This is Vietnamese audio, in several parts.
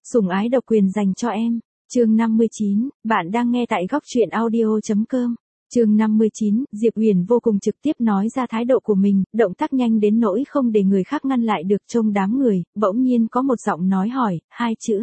Sủng ái độc quyền dành cho em. Chương 59, bạn đang nghe tại góc truyện audio.com. Chương 59, Diệp Huyền vô cùng trực tiếp nói ra thái độ của mình, động tác nhanh đến nỗi không để người khác ngăn lại được. Trong đám người, bỗng nhiên có một giọng nói hỏi, hai chữ.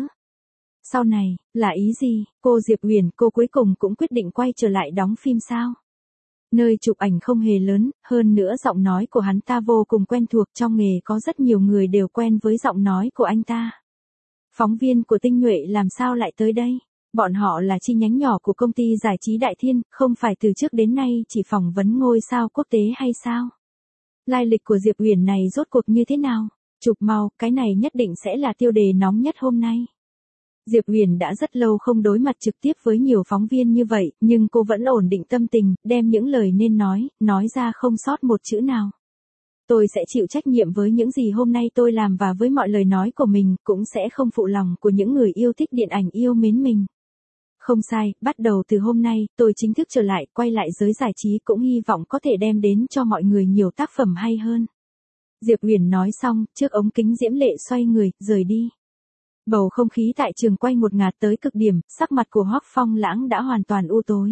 Sau này, là ý gì? Cô Diệp Huyền, cô cuối cùng cũng quyết định quay trở lại đóng phim sao? Nơi chụp ảnh không hề lớn, hơn nữa giọng nói của hắn ta vô cùng quen thuộc, trong nghề có rất nhiều người đều quen với giọng nói của anh ta. Phóng viên của Tinh Nhuệ làm sao lại tới đây? Bọn họ là chi nhánh nhỏ của công ty giải trí Đại Thiên, không phải từ trước đến nay chỉ phỏng vấn ngôi sao quốc tế hay sao? Lai lịch của Diệp Huyền này rốt cuộc như thế nào? Chụp mau, cái này nhất định sẽ là tiêu đề nóng nhất hôm nay. Diệp Huyền đã rất lâu không đối mặt trực tiếp với nhiều phóng viên như vậy, nhưng cô vẫn ổn định tâm tình, đem những lời nên nói ra không sót một chữ nào. Tôi sẽ chịu trách nhiệm với những gì hôm nay tôi làm và với mọi lời nói của mình, cũng sẽ không phụ lòng của những người yêu thích điện ảnh yêu mến mình. Không sai, bắt đầu từ hôm nay, tôi chính thức trở lại, quay lại giới giải trí cũng hy vọng có thể đem đến cho mọi người nhiều tác phẩm hay hơn. Diệp Huyền nói xong, trước ống kính Diễm Lệ xoay người, rời đi. Bầu không khí tại trường quay ngột ngạt tới cực điểm, sắc mặt của Hoắc Phong Lãng đã hoàn toàn u tối.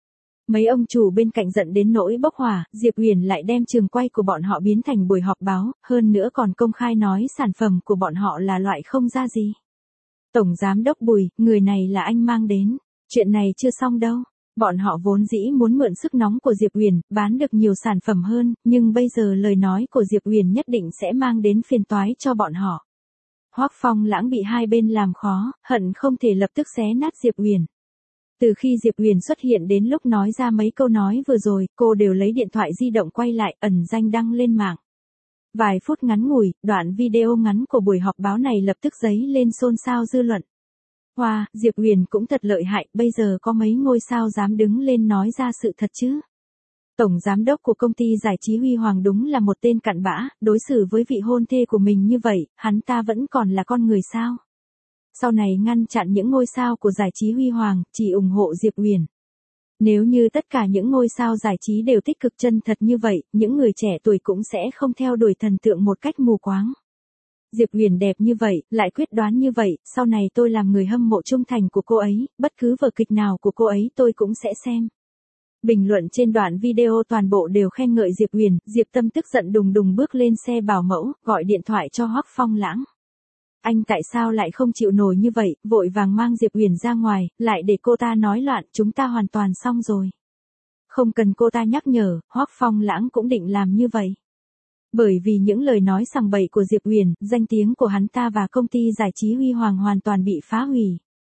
Mấy ông chủ bên cạnh giận đến nỗi bốc hỏa, Diệp Huyền lại đem trường quay của bọn họ biến thành buổi họp báo, hơn nữa còn công khai nói sản phẩm của bọn họ là loại không ra gì. Tổng giám đốc Bùi, người này là anh mang đến. Chuyện này chưa xong đâu. Bọn họ vốn dĩ muốn mượn sức nóng của Diệp Huyền, bán được nhiều sản phẩm hơn, nhưng bây giờ lời nói của Diệp Huyền nhất định sẽ mang đến phiền toái cho bọn họ. Hoắc Phong Lãng bị hai bên làm khó, hận không thể lập tức xé nát Diệp Huyền. Từ khi Diệp Huyền xuất hiện đến lúc nói ra mấy câu nói vừa rồi, cô đều lấy điện thoại di động quay lại, ẩn danh đăng lên mạng. Vài phút ngắn ngủi, đoạn video ngắn của buổi họp báo này lập tức dấy lên xôn xao dư luận. Wow, Diệp Huyền cũng thật lợi hại, bây giờ có mấy ngôi sao dám đứng lên nói ra sự thật chứ. Tổng giám đốc của công ty giải trí Huy Hoàng đúng là một tên cặn bã, đối xử với vị hôn thê của mình như vậy, hắn ta vẫn còn là con người sao? Sau này ngăn chặn những ngôi sao của giải trí Huy Hoàng, chỉ ủng hộ Diệp Huyền. Nếu như tất cả những ngôi sao giải trí đều tích cực chân thật như vậy, những người trẻ tuổi cũng sẽ không theo đuổi thần tượng một cách mù quáng. Diệp Huyền đẹp như vậy, lại quyết đoán như vậy, sau này tôi làm người hâm mộ trung thành của cô ấy, bất cứ vở kịch nào của cô ấy tôi cũng sẽ xem. Bình luận trên đoạn video toàn bộ đều khen ngợi Diệp Huyền, Diệp Tâm tức giận đùng đùng bước lên xe bảo mẫu, gọi điện thoại cho Hoắc Phong Lãng. Anh tại sao lại không chịu nổi như vậy, vội vàng mang Diệp Huyền ra ngoài, lại để cô ta nói loạn, chúng ta hoàn toàn xong rồi. Không cần cô ta nhắc nhở, Hoắc Phong Lãng cũng định làm như vậy. Bởi vì những lời nói sằng bậy của Diệp Huyền, danh tiếng của hắn ta và công ty giải trí Huy Hoàng hoàn toàn bị phá hủy.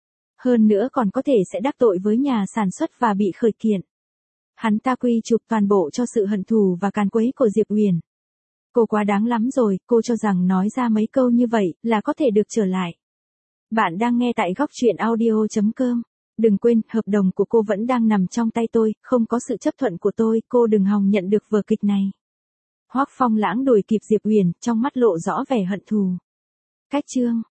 Hơn nữa còn có thể sẽ đắc tội với nhà sản xuất và bị khởi kiện. Hắn ta quy chụp toàn bộ cho sự hận thù và càn quấy của Diệp Huyền. Cô quá đáng lắm rồi, cô cho rằng nói ra mấy câu như vậy là có thể được trở lại. Bạn đang nghe tại góc truyện audio.com. Đừng quên, hợp đồng của cô vẫn đang nằm trong tay tôi, không có sự chấp thuận của tôi, cô đừng hòng nhận được vở kịch này. Hoắc Phong Lãng đuổi kịp Diệp Huyền, trong mắt lộ rõ vẻ hận thù. Cách chương.